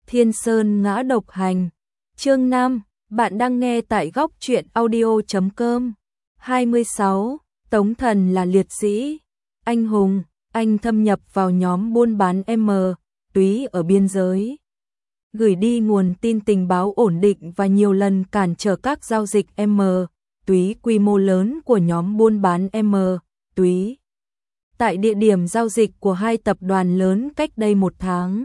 Thiên Sơn ngã độc hành. Chương 5, bạn đang nghe tại góc truyện audio.com. 26. Tống Thần là liệt sĩ, anh hùng, anh thâm nhập vào nhóm buôn bán túy ở biên giới. Gửi đi nguồn tin tình báo ổn định và nhiều lần cản trở các giao dịch túy quy mô lớn của nhóm buôn bán túy. Tại địa điểm giao dịch của hai tập đoàn lớn cách đây 1 tháng.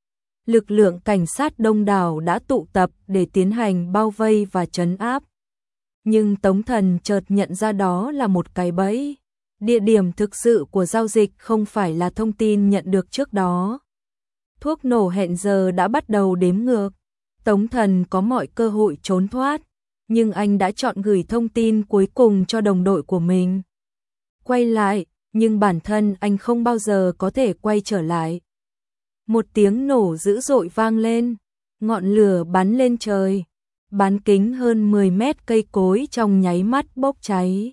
Lực lượng cảnh sát đông đảo đã tụ tập để tiến hành bao vây và trấn áp. Nhưng Tống Thần chợt nhận ra đó là một cái bẫy. Địa điểm thực sự của giao dịch không phải là thông tin nhận được trước đó. Thuốc nổ hẹn giờ đã bắt đầu đếm ngược. Tống Thần có mọi cơ hội trốn thoát, nhưng anh đã chọn gửi thông tin cuối cùng cho đồng đội của mình. Quay lại, nhưng bản thân anh không bao giờ có thể quay trở lại. Một tiếng nổ dữ dội vang lên, ngọn lửa bắn lên trời, bán kính hơn 10 mét cây cối trong nháy mắt bốc cháy,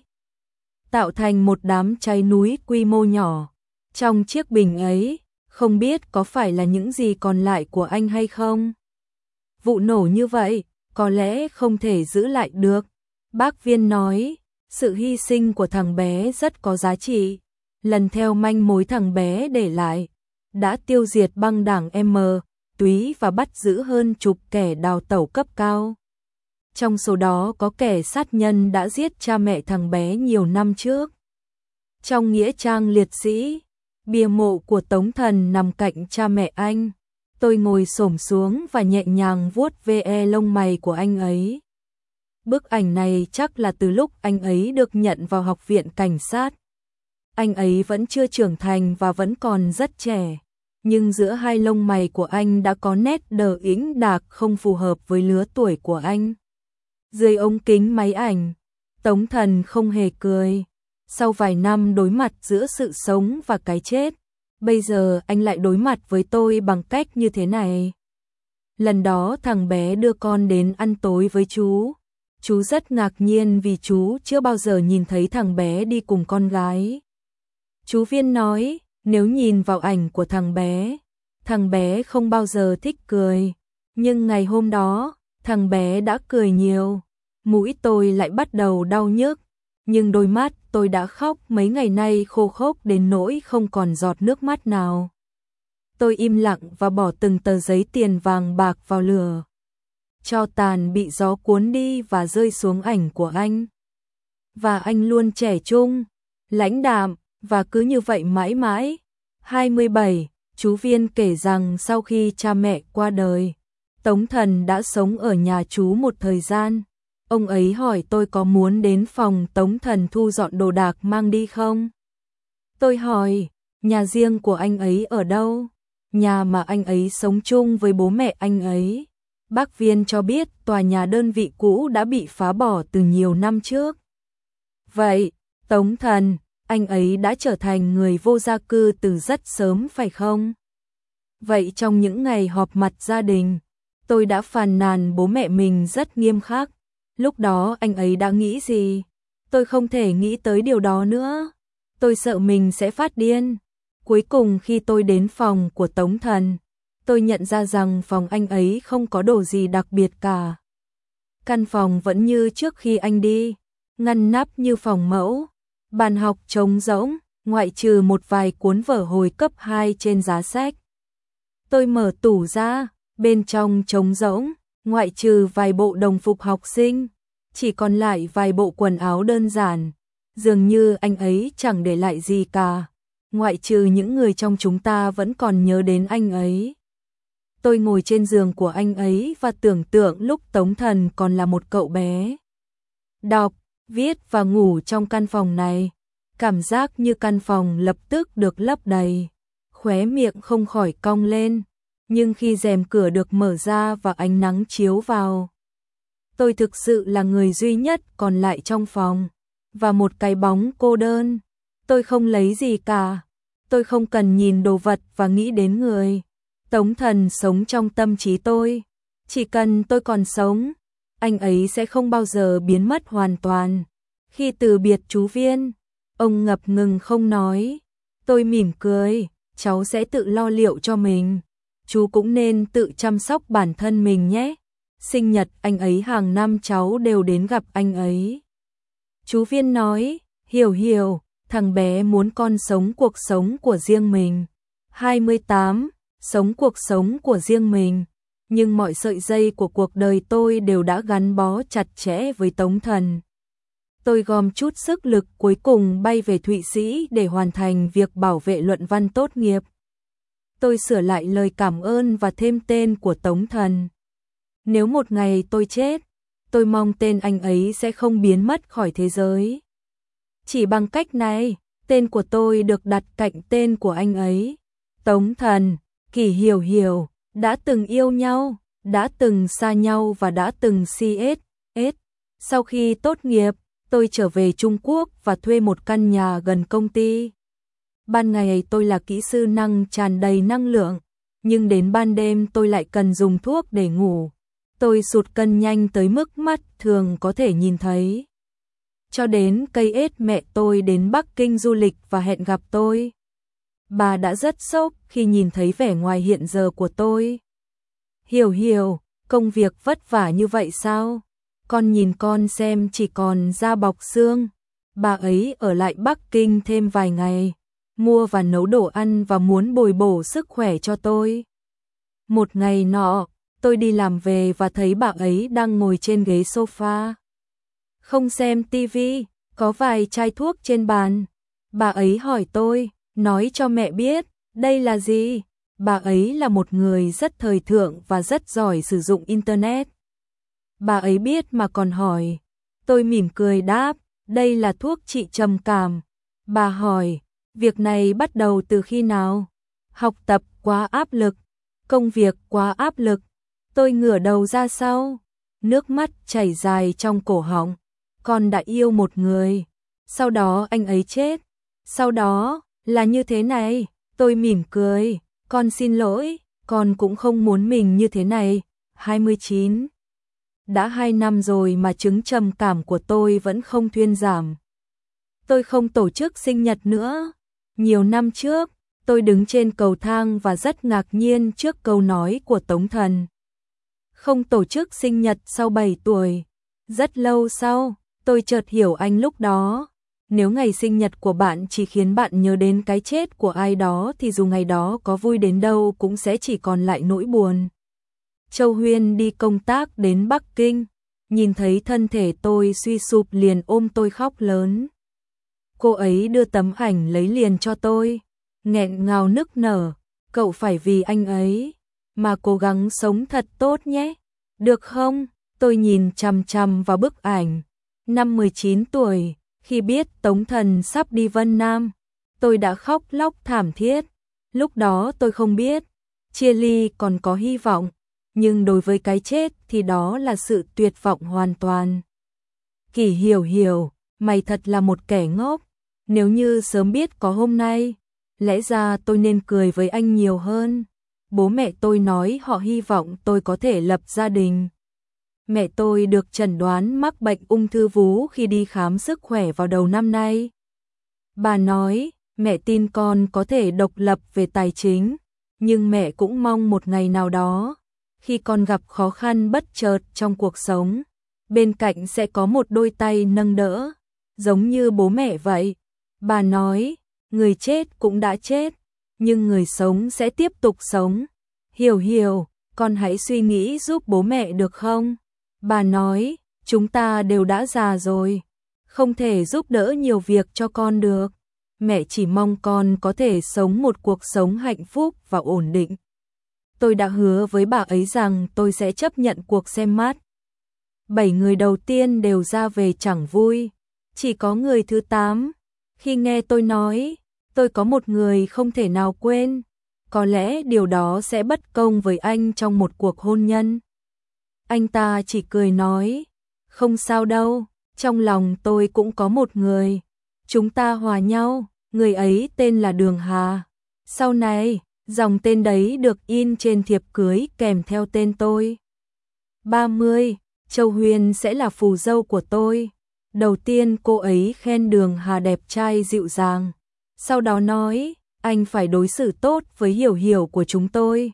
tạo thành một đám cháy núi quy mô nhỏ. Trong chiếc bình ấy, không biết có phải là những gì còn lại của anh hay không. Vụ nổ như vậy, có lẽ không thể giữ lại được. Bác Viên nói, sự hy sinh của thằng bé rất có giá trị. Lần theo manh mối thằng bé để lại, đã tiêu diệt băng đảng túy và bắt giữ hơn chục kẻ đào tẩu cấp cao. Trong số đó có kẻ sát nhân đã giết cha mẹ thằng bé nhiều năm trước. Trong nghĩa trang liệt sĩ, bia mộ của Tống Thần nằm cạnh cha mẹ anh. Tôi ngồi xổm xuống và nhẹ nhàng vuốt ve lông mày của anh ấy. Bức ảnh này chắc là từ lúc anh ấy được nhận vào học viện cảnh sát. Anh ấy vẫn chưa trưởng thành và vẫn còn rất trẻ, nhưng giữa hai lông mày của anh đã có nét đờ ĩnh đạc không phù hợp với lứa tuổi của anh. Dưới ống kính máy ảnh, Tống Thần không hề cười. Sau vài năm đối mặt giữa sự sống và cái chết, bây giờ anh lại đối mặt với tôi bằng cách như thế này. Lần đó thằng bé đưa con đến ăn tối với chú. Chú rất ngạc nhiên vì chú chưa bao giờ nhìn thấy thằng bé đi cùng con gái. Chú Viên nói, nếu nhìn vào ảnh của thằng bé không bao giờ thích cười. Nhưng ngày hôm đó, thằng bé đã cười nhiều. Mũi tôi lại bắt đầu đau nhức, nhưng đôi mắt tôi đã khóc mấy ngày nay khô khốc đến nỗi không còn giọt nước mắt nào. Tôi im lặng và bỏ từng tờ giấy tiền vàng bạc vào lửa. Tro tàn bị gió cuốn đi và rơi xuống ảnh của anh. Và anh luôn trẻ trung, lãnh đạm, và cứ như vậy mãi mãi. 27, chú Viên kể rằng sau khi cha mẹ qua đời, Tống Thần đã sống ở nhà chú một thời gian. Ông ấy hỏi tôi có muốn đến phòng Tống Thần thu dọn đồ đạc mang đi không? Tôi hỏi, nhà riêng của anh ấy ở đâu? Nhà mà anh ấy sống chung với bố mẹ anh ấy. Bác Viên cho biết tòa nhà đơn vị cũ đã bị phá bỏ từ nhiều năm trước. Vậy, Tống Thần, anh ấy đã trở thành người vô gia cư từ rất sớm phải không? Vậy trong những ngày họp mặt gia đình, tôi đã phàn nàn bố mẹ mình rất nghiêm khắc. Lúc đó anh ấy đã nghĩ gì? Tôi không thể nghĩ tới điều đó nữa. Tôi sợ mình sẽ phát điên. Cuối cùng khi tôi đến phòng của Tống Thần, tôi nhận ra rằng phòng anh ấy không có đồ gì đặc biệt cả. Căn phòng vẫn như trước khi anh đi, ngăn nắp như phòng mẫu, bàn học trống rỗng, ngoại trừ một vài cuốn vở hồi cấp 2 trên giá sách. Tôi mở tủ ra, bên trong trống rỗng, ngoại trừ vài bộ đồng phục học sinh, chỉ còn lại vài bộ quần áo đơn giản. Dường như anh ấy chẳng để lại gì cả, ngoại trừ những người trong chúng ta vẫn còn nhớ đến anh ấy. Tôi ngồi trên giường của anh ấy và tưởng tượng lúc Tống Thần còn là một cậu bé. Đọc, viết và ngủ trong căn phòng này. Cảm giác như căn phòng lập tức được lấp đầy. Khóe miệng không khỏi cong lên. Nhưng khi rèm cửa được mở ra và ánh nắng chiếu vào, tôi thực sự là người duy nhất còn lại trong phòng. Và một cái bóng cô đơn. Tôi không lấy gì cả. Tôi không cần nhìn đồ vật và nghĩ đến người. Tống Thần sống trong tâm trí tôi. Chỉ cần tôi còn sống, anh ấy sẽ không bao giờ biến mất hoàn toàn. Khi từ biệt chú Viên, ông ngập ngừng không nói. Tôi mỉm cười, cháu sẽ tự lo liệu cho mình. chú cũng nên tự chăm sóc bản thân mình nhé. Sinh nhật anh ấy hàng năm cháu đều đến gặp anh ấy. Chú Viên nói, Hiểu Hiểu, thằng bé muốn con sống cuộc sống của riêng mình. 28, sống cuộc sống của riêng mình. Nhưng mọi sợi dây của cuộc đời tôi đều đã gắn bó chặt chẽ với Tống Thần. Tôi gom chút sức lực cuối cùng bay về Thụy Sĩ để hoàn thành việc bảo vệ luận văn tốt nghiệp. Tôi sửa lại lời cảm ơn và thêm tên của Tống Thần. Nếu một ngày tôi chết, tôi mong tên anh ấy sẽ không biến mất khỏi thế giới. Chỉ bằng cách này, tên của tôi được đặt cạnh tên của anh ấy. Tống Thần, Kỷ Hiểu Hiểu, đã từng yêu nhau, đã từng xa nhau và đã từng CS. Sau khi tốt nghiệp, tôi trở về Trung Quốc và thuê một căn nhà gần công ty. Ban ngày tôi là kỹ sư tràn đầy năng lượng, nhưng đến ban đêm tôi lại cần dùng thuốc để ngủ. Tôi sụt cân nhanh tới mức mắt thường có thể nhìn thấy. Cho đến cây ết mẹ tôi đến Bắc Kinh du lịch và hẹn gặp tôi. Bà đã rất sốc khi nhìn thấy vẻ ngoài hiện giờ của tôi. Hiểu Hiểu, công việc vất vả như vậy sao? Con nhìn con xem chỉ còn da bọc xương. Bà ấy ở lại Bắc Kinh thêm vài ngày, mua và nấu đồ ăn và muốn bồi bổ sức khỏe cho tôi. Một ngày nọ, tôi đi làm về và thấy bà ấy đang ngồi trên ghế sofa. Không xem tivi, có vài chai thuốc trên bàn. Bà ấy hỏi tôi, nói cho mẹ biết, đây là gì? Bà ấy là một người rất thời thượng và rất giỏi sử dụng Internet. Bà ấy biết mà còn hỏi. Tôi mỉm cười đáp, đây là thuốc trị trầm cảm. Bà hỏi, việc này bắt đầu từ khi nào? Học tập quá áp lực, công việc quá áp lực. Tôi ngửa đầu ra sau, nước mắt chảy dài trong cổ họng. Con đã yêu một người, sau đó anh ấy chết. Sau đó, là như thế này, tôi mỉm cười, con xin lỗi, con cũng không muốn mình như thế này. 29. Đã 2 năm rồi mà chứng trầm cảm của tôi vẫn không thuyên giảm. Tôi không tổ chức sinh nhật nữa. Nhiều năm trước, tôi đứng trên cầu thang và rất ngạc nhiên trước câu nói của Tống Thần. Không tổ chức sinh nhật sau 7 tuổi. Rất lâu sau, tôi chợt hiểu anh lúc đó. Nếu ngày sinh nhật của bạn chỉ khiến bạn nhớ đến cái chết của ai đó thì dù ngày đó có vui đến đâu cũng sẽ chỉ còn lại nỗi buồn. Châu Huyên đi công tác đến Bắc Kinh, nhìn thấy thân thể tôi suy sụp liền ôm tôi khóc lớn. Cô ấy đưa tấm ảnh lấy liền cho tôi, nghẹn ngào nức nở, cậu phải vì anh ấy mà cố gắng sống thật tốt nhé, được không? Tôi nhìn chằm chằm vào bức ảnh. Năm 19 tuổi, khi biết Tống Thần sắp đi Vân Nam, tôi đã khóc lóc thảm thiết. Lúc đó tôi không biết, chia ly còn có hy vọng, nhưng đối với cái chết thì đó là sự tuyệt vọng hoàn toàn. Kỷ Hiểu Hiểu, mày thật là một kẻ ngốc. Nếu như sớm biết có hôm nay, lẽ ra tôi nên cười với anh nhiều hơn. Bố mẹ tôi nói họ hy vọng tôi có thể lập gia đình. Mẹ tôi được chẩn đoán mắc bệnh ung thư vú khi đi khám sức khỏe vào đầu năm nay. Bà nói, mẹ tin con có thể độc lập về tài chính, nhưng mẹ cũng mong một ngày nào đó, khi con gặp khó khăn bất chợt trong cuộc sống, bên cạnh sẽ có một đôi tay nâng đỡ, giống như bố mẹ vậy. Bà nói, người chết cũng đã chết, nhưng người sống sẽ tiếp tục sống. Hiểu Hiểu, con hãy suy nghĩ giúp bố mẹ được không? Bà nói, chúng ta đều đã già rồi, không thể giúp đỡ nhiều việc cho con được. Mẹ chỉ mong con có thể sống một cuộc sống hạnh phúc và ổn định. Tôi đã hứa với bà ấy rằng tôi sẽ chấp nhận cuộc xem mắt. 7 người đầu tiên đều ra về chẳng vui, chỉ có người thứ 8. Khi nghe tôi nói, tôi có một người không thể nào quên, có lẽ điều đó sẽ bất công với anh trong một cuộc hôn nhân. Anh ta chỉ cười nói, không sao đâu, trong lòng tôi cũng có một người, chúng ta hòa nhau, người ấy tên là Đường Hà. Sau này, dòng tên đấy được in trên thiệp cưới kèm theo tên tôi. 30, Châu Huyên sẽ là phù dâu của tôi. Đầu tiên cô ấy khen Đường Hà đẹp trai dịu dàng, sau đó nói, anh phải đối xử tốt với Hiểu Hiểu của chúng tôi.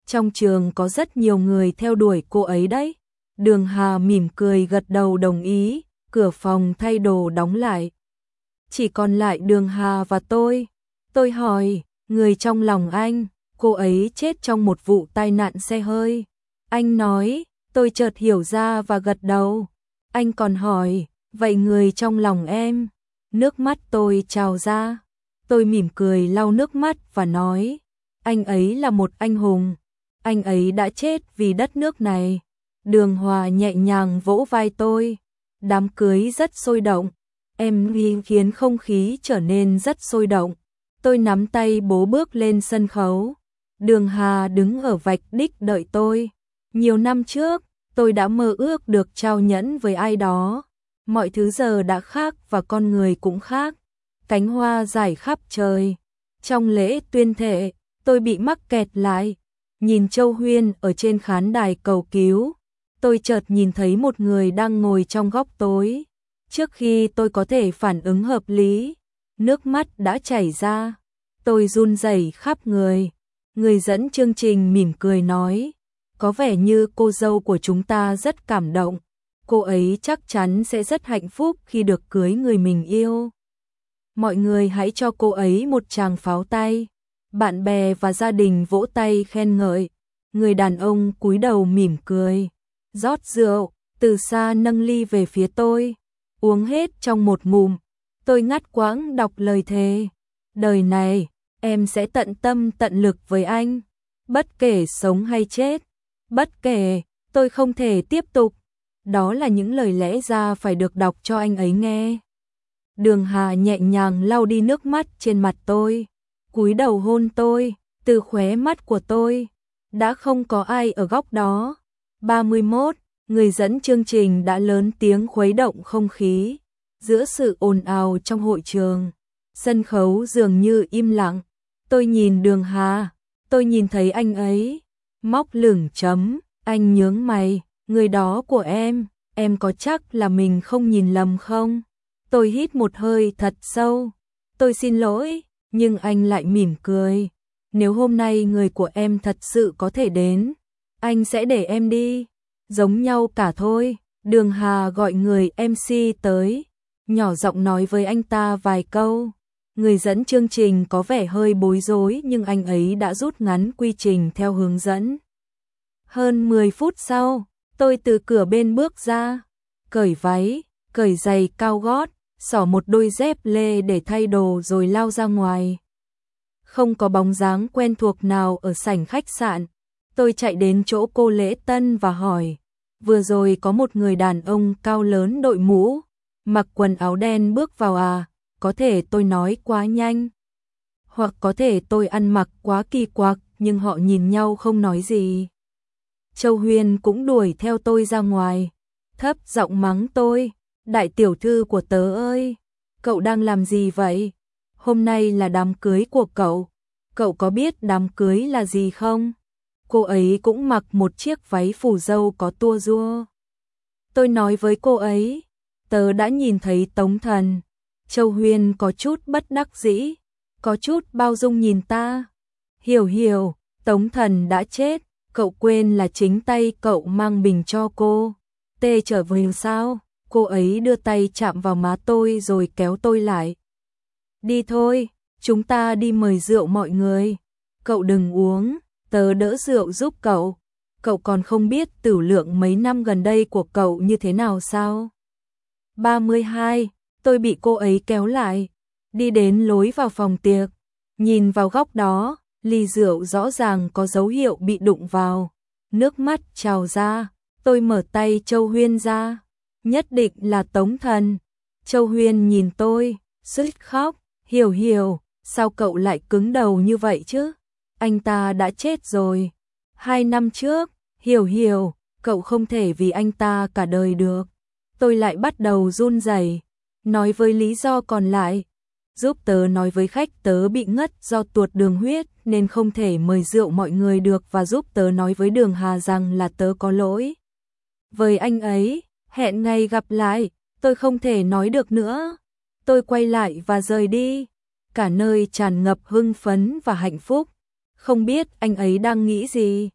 Trong trường có rất nhiều người theo đuổi cô ấy đấy. Đường Hà mỉm cười gật đầu đồng ý, cửa phòng thay đồ đóng lại. Chỉ còn lại Đường Hà và tôi. Tôi hỏi, người trong lòng anh, cô ấy chết trong một vụ tai nạn xe hơi. Anh nói, tôi chợt hiểu ra và gật đầu. Anh còn hỏi, vậy người trong lòng em? Nước mắt tôi trào ra. Tôi mỉm cười lau nước mắt và nói, anh ấy là một anh hùng. Anh ấy đã chết vì đất nước này. Đường Hòa nhẹ nhàng vỗ vai tôi. Đám cưới rất sôi động. Em khiến không khí trở nên rất sôi động. Tôi nắm tay bố bước lên sân khấu. Đường Hà đứng ở vạch đích đợi tôi. Nhiều năm trước, tôi đã mơ ước được trao nhẫn với ai đó. Mọi thứ giờ đã khác và con người cũng khác. Cánh hoa rải khắp trời. Trong lễ tuyên thệ, tôi bị mắc kẹt lại. Nhìn Châu Huyên ở trên khán đài cầu cứu. Tôi chợt nhìn thấy một người đang ngồi trong góc tối. Trước khi tôi có thể phản ứng hợp lý, nước mắt đã chảy ra. Tôi run rẩy khắp người. Người dẫn chương trình mỉm cười nói, có vẻ như cô dâu của chúng ta rất cảm động. Cô ấy chắc chắn sẽ rất hạnh phúc khi được cưới người mình yêu. Mọi người hãy cho cô ấy một tràng pháo tay. Bạn bè và gia đình vỗ tay khen ngợi. Người đàn ông cúi đầu mỉm cười, rót rượu, từ xa nâng ly về phía tôi. Uống hết trong một ngụm, tôi ngắt quãng đọc lời thề. Đời này, em sẽ tận tâm tận lực với anh. Bất kể sống hay chết. Bất kể, tôi không thể tiếp tục. Đó là những lời lẽ ra phải được đọc cho anh ấy nghe. Đường Hà nhẹ nhàng lau đi nước mắt trên mặt tôi. Cúi đầu hôn tôi, từ khóe mắt của tôi. Đã không có ai ở góc đó. 31, người dẫn chương trình đã lớn tiếng khuấy động không khí. Giữa sự ồn ào trong hội trường, sân khấu dường như im lặng. Tôi nhìn Đường Hà, tôi nhìn thấy anh ấy. Móc lửng chấm, anh nhướng mày, người đó của em có chắc là mình không nhìn lầm không? Tôi hít một hơi thật sâu. Tôi xin lỗi, nhưng anh lại mỉm cười. Nếu hôm nay người của em thật sự có thể đến, anh sẽ để em đi. Giống nhau cả thôi. Đường Hà gọi người MC tới, nhỏ giọng nói với anh ta vài câu. Người dẫn chương trình có vẻ hơi bối rối nhưng anh ấy đã rút ngắn quy trình theo hướng dẫn. Hơn 10 phút sau, tôi từ cửa bên bước ra, cởi váy, cởi giày cao gót, xỏ một đôi dép lê để thay đồ rồi lao ra ngoài. Không có bóng dáng quen thuộc nào ở sảnh khách sạn. Tôi chạy đến chỗ cô lễ tân và hỏi, vừa rồi có một người đàn ông cao lớn đội mũ, mặc quần áo đen bước vào à? Có thể tôi nói quá nhanh, hoặc có thể tôi ăn mặc quá kỳ quặc, nhưng họ nhìn nhau không nói gì. Châu Huyên cũng đuổi theo tôi ra ngoài, thấp giọng mắng tôi, đại tiểu thư của tớ ơi, cậu đang làm gì vậy? Hôm nay là đám cưới của cậu có biết đám cưới là gì không? Cô ấy cũng mặc một chiếc váy phủ dâu có tua rua. Tôi nói với cô ấy, tớ đã nhìn thấy Tống Thần. Châu Huyên có chút bất đắc dĩ, có chút bao dung nhìn ta. Hiểu, Tống Thần đã chết, cậu quên là chính tay cậu mang bình cho cô. Tê trở về sao? Cô ấy đưa tay chạm vào má tôi rồi kéo tôi lại. Đi thôi, chúng ta đi mời rượu mọi người. Cậu đừng uống, tớ đỡ rượu giúp cậu. Cậu còn không biết tửu lượng mấy năm gần đây của cậu như thế nào sao? 32, tôi bị cô ấy kéo lại, đi đến lối vào phòng tiệc. Nhìn vào góc đó, ly rượu rõ ràng có dấu hiệu bị đụng vào. Nước mắt trào ra, tôi mở tay Châu Huyên ra. Nhất định là Tống Thần. Châu Huyên nhìn tôi, suýt khóc. Hiểu, sao cậu lại cứng đầu như vậy chứ? Anh ta đã chết rồi. 2 năm trước, hiểu, cậu không thể vì anh ta cả đời được. Tôi lại bắt đầu run rẩy, nói với lý do còn lại. Giúp tớ nói với khách tớ bị ngất do tuột đường huyết nên không thể mời rượu mọi người được, và giúp tớ nói với Đường Hà rằng là tớ có lỗi với anh ấy. Hẹn ngày gặp lại. Tôi không thể nói được nữa. Tôi quay lại và rời đi. Cả nơi tràn ngập hưng phấn và hạnh phúc. Không biết anh ấy đang nghĩ gì.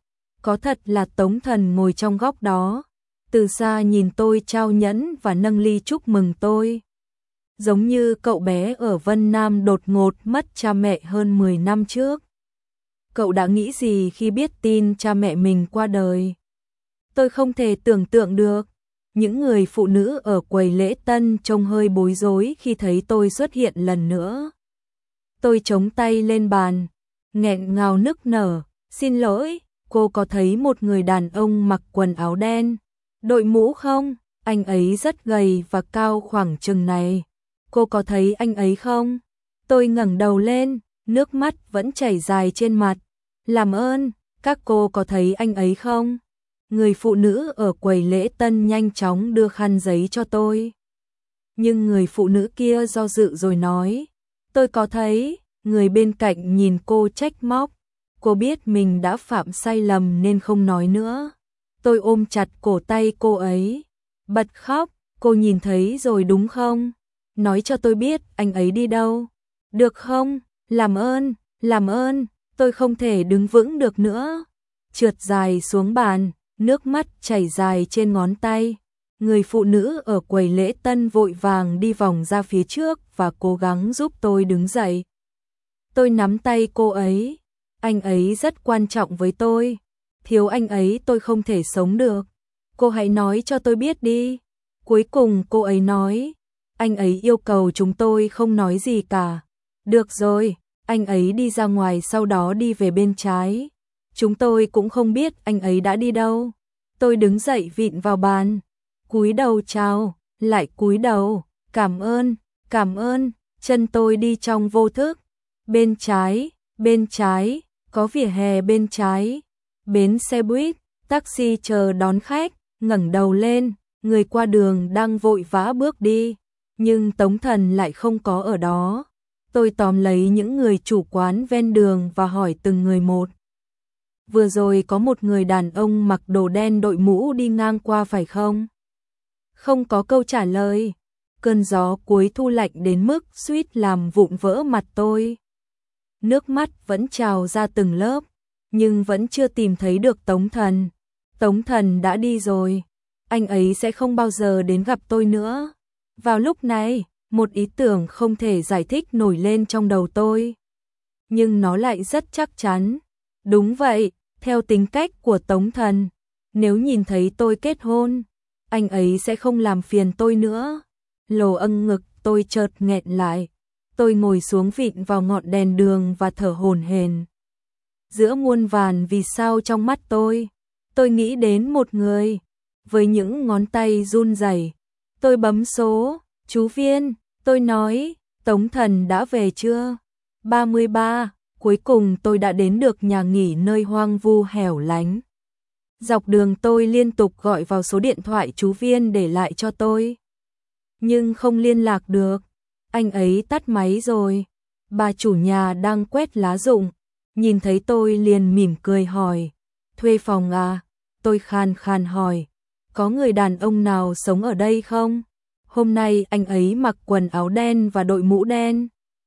Có thật là Tống Thần ngồi trong góc đó, từ xa nhìn tôi trao nhẫn và nâng ly chúc mừng tôi. Giống như cậu bé ở Vân Nam đột ngột mất cha mẹ hơn 10 năm trước. Cậu đã nghĩ gì khi biết tin cha mẹ mình qua đời? Tôi không thể tưởng tượng được. Những người phụ nữ ở quầy lễ tân trông hơi bối rối khi thấy tôi xuất hiện lần nữa. Tôi chống tay lên bàn, nghẹn ngào nức nở, "Xin lỗi, cô có thấy một người đàn ông mặc quần áo đen, đội mũ không? Anh ấy rất gầy và cao khoảng chừng này. Cô có thấy anh ấy không?" Tôi ngẩng đầu lên, nước mắt vẫn chảy dài trên mặt. "Làm ơn, các cô có thấy anh ấy không?" Người phụ nữ ở quầy lễ tân nhanh chóng đưa khăn giấy cho tôi. Nhưng người phụ nữ kia do dự rồi nói, "Tôi có thấy." Người bên cạnh nhìn cô trách móc. Cô biết mình đã phạm sai lầm nên không nói nữa. Tôi ôm chặt cổ tay cô ấy, bật khóc. "Cô nhìn thấy rồi đúng không? Nói cho tôi biết anh ấy đi đâu, được không? Làm ơn, làm ơn." Tôi không thể đứng vững được nữa, trượt dài xuống bàn, nước mắt chảy dài trên ngón tay. Người phụ nữ ở quầy lễ tân vội vàng đi vòng ra phía trước và cố gắng giúp tôi đứng dậy. Tôi nắm tay cô ấy. "Anh ấy rất quan trọng với tôi. Thiếu anh ấy tôi không thể sống được. Cô hãy nói cho tôi biết đi." Cuối cùng cô ấy nói, "Anh ấy yêu cầu chúng tôi không nói gì cả." "Được rồi." Anh ấy đi ra ngoài sau đó đi về bên trái. Chúng tôi cũng không biết anh ấy đã đi đâu. Tôi đứng dậy vịn vào bàn, cúi đầu chào, lại cúi đầu, cảm ơn." Chân tôi đi trong vô thức. Bên trái, có vỉa hè bên trái. Bến xe buýt, taxi chờ đón khách, ngẩng đầu lên, người qua đường đang vội vã bước đi, nhưng Tống Thần lại không có ở đó. Tôi tóm lấy những người chủ quán ven đường và hỏi từng người một. "Vừa rồi có một người đàn ông mặc đồ đen đội mũ đi ngang qua phải không?" Không có câu trả lời. Cơn gió cuối thu lạnh đến mức suýt làm vụn vỡ mặt tôi. Nước mắt vẫn trào ra từng lớp, nhưng vẫn chưa tìm thấy được Tống Thần. Tống Thần đã đi rồi. Anh ấy sẽ không bao giờ đến gặp tôi nữa. Vào lúc này, một ý tưởng không thể giải thích nổi lên trong đầu tôi. Nhưng nó lại rất chắc chắn. Đúng vậy, theo tính cách của Tống Thần, nếu nhìn thấy tôi kết hôn, anh ấy sẽ không làm phiền tôi nữa. Lồ âng ngực tôi chợt nghẹn lại. Tôi ngồi xuống vịn vào ngọn đèn đường và thở hổn hển. Giữa muôn vàn vì sao trong mắt tôi nghĩ đến một người. Với những ngón tay run rẩy, tôi bấm số. "Chú Viên," tôi nói, "Tống Thần đã về chưa?" 33. Cuối cùng tôi đã đến được nhà nghỉ nơi hoang vu hẻo lánh. Dọc đường tôi liên tục gọi vào số điện thoại chú Viên để lại cho tôi, nhưng không liên lạc được. Anh ấy tắt máy rồi. Bà chủ nhà đang quét lá rụng, nhìn thấy tôi liền mỉm cười hỏi, "Thuê phòng à?" Tôi khàn khàn hỏi, "Có người đàn ông nào sống ở đây không? Hôm nay anh ấy mặc quần áo đen và đội mũ đen."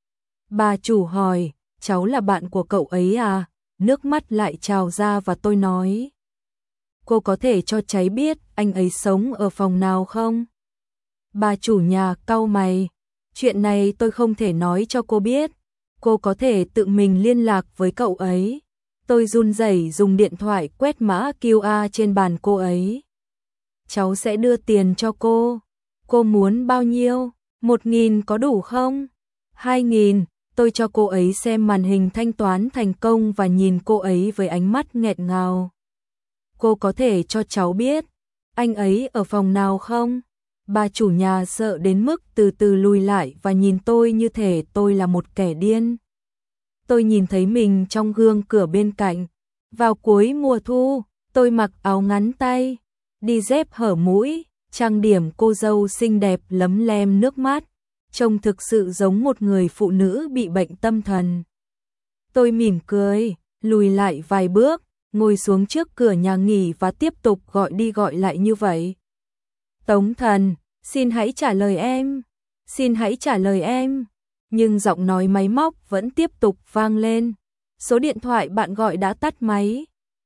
Bà chủ hỏi, "Cháu là bạn của cậu ấy à?" Nước mắt lại trào ra và tôi nói, "Cô có thể cho cháu biết anh ấy sống ở phòng nào không?" Bà chủ nhà cau mày, "Chuyện này tôi không thể nói cho cô biết. Cô có thể tự mình liên lạc với cậu ấy." Tôi run rẩy dùng điện thoại quét mã QR trên bàn cô ấy. "Cháu sẽ đưa tiền cho cô. Cô muốn bao nhiêu? 1.000 có đủ không? 2.000? Tôi cho cô ấy xem màn hình thanh toán thành công và nhìn cô ấy với ánh mắt nghẹn ngào. "Cô có thể cho cháu biết anh ấy ở phòng nào không?" Bà chủ nhà sợ đến mức từ từ lùi lại và nhìn tôi như thể tôi là một kẻ điên. Tôi nhìn thấy mình trong gương cửa bên cạnh. Vào cuối mùa thu, tôi mặc áo ngắn tay, đi dép hở mũi, trang điểm cô dâu xinh đẹp lấm lem nước mắt, trông thực sự giống một người phụ nữ bị bệnh tâm thần. Tôi mỉm cười, lùi lại vài bước, ngồi xuống trước cửa nhà nghỉ và tiếp tục gọi đi gọi lại như vậy. "Tống Thần, xin hãy trả lời em, xin hãy trả lời em." Nhưng giọng nói máy móc vẫn tiếp tục vang lên. "Số điện thoại bạn gọi đã tắt máy."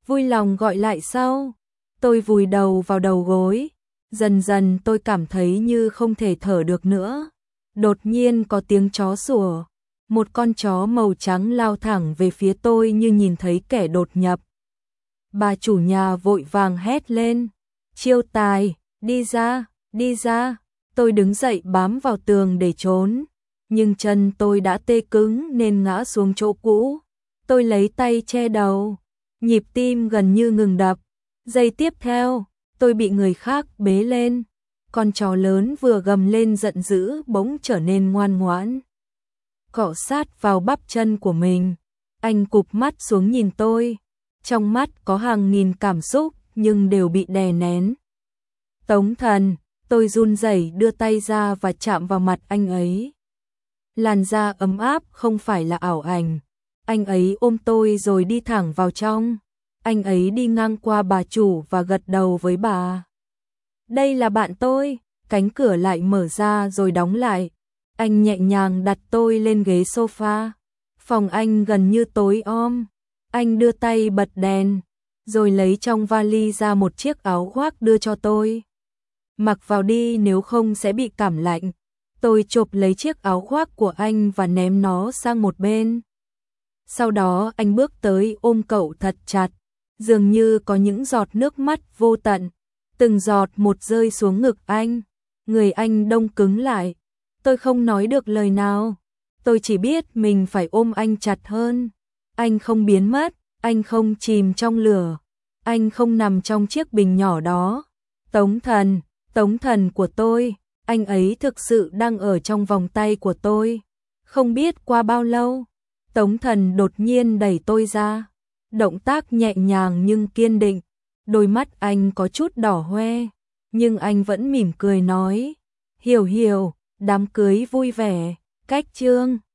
Vui lòng gọi lại sau. Tôi vùi đầu vào đầu gối. Dần dần tôi cảm thấy như không thể thở được nữa. Đột nhiên có tiếng chó sủa. Một con chó màu trắng lao thẳng về phía tôi như nhìn thấy kẻ đột nhập. Bà chủ nhà vội vàng hét lên. Chiêu Tài, đi ra, đi ra. Tôi đứng dậy bám vào tường để trốn. Nhưng chân tôi đã tê cứng nên ngã xuống chỗ cũ. Tôi lấy tay che đầu. Nhịp tim gần như ngừng đập. Giây tiếp theo, tôi bị người khác bế lên. Con chó lớn vừa gầm lên giận dữ bỗng trở nên ngoan ngoãn. Cọ sát vào bắp chân của mình. Anh cụp mắt xuống nhìn tôi. Trong mắt có hàng nghìn cảm xúc nhưng đều bị đè nén. Tống Thần, tôi run rẩy đưa tay ra và chạm vào mặt anh ấy. Làn da ấm áp không phải là ảo ảnh. Anh ấy ôm tôi rồi đi thẳng vào trong. Anh ấy đi ngang qua bà chủ và gật đầu với bà. Đây là bạn tôi. Cánh cửa lại mở ra rồi đóng lại. Anh nhẹ nhàng đặt tôi lên ghế sofa. Phòng anh gần như tối om. Anh đưa tay bật đèn, rồi lấy trong vali ra một chiếc áo khoác đưa cho tôi. Mặc vào đi nếu không sẽ bị cảm lạnh. Tôi chộp lấy chiếc áo khoác của anh và ném nó sang một bên. Sau đó anh bước tới ôm cậu thật chặt. Dường như có những giọt nước mắt vô tận. Từng giọt một rơi xuống ngực anh. Người anh đông cứng lại. Tôi không nói được lời nào. Tôi chỉ biết mình phải ôm anh chặt hơn. Anh không biến mất, anh không chìm trong lửa. Anh không nằm trong chiếc bình nhỏ đó. Tống Thần của tôi, anh ấy thực sự đang ở trong vòng tay của tôi. Không biết qua bao lâu, Tống Thần đột nhiên đẩy tôi ra. Động tác nhẹ nhàng nhưng kiên định. Đôi mắt anh có chút đỏ hoe, nhưng anh vẫn mỉm cười nói. Hiểu, đám cưới vui vẻ, cách chương.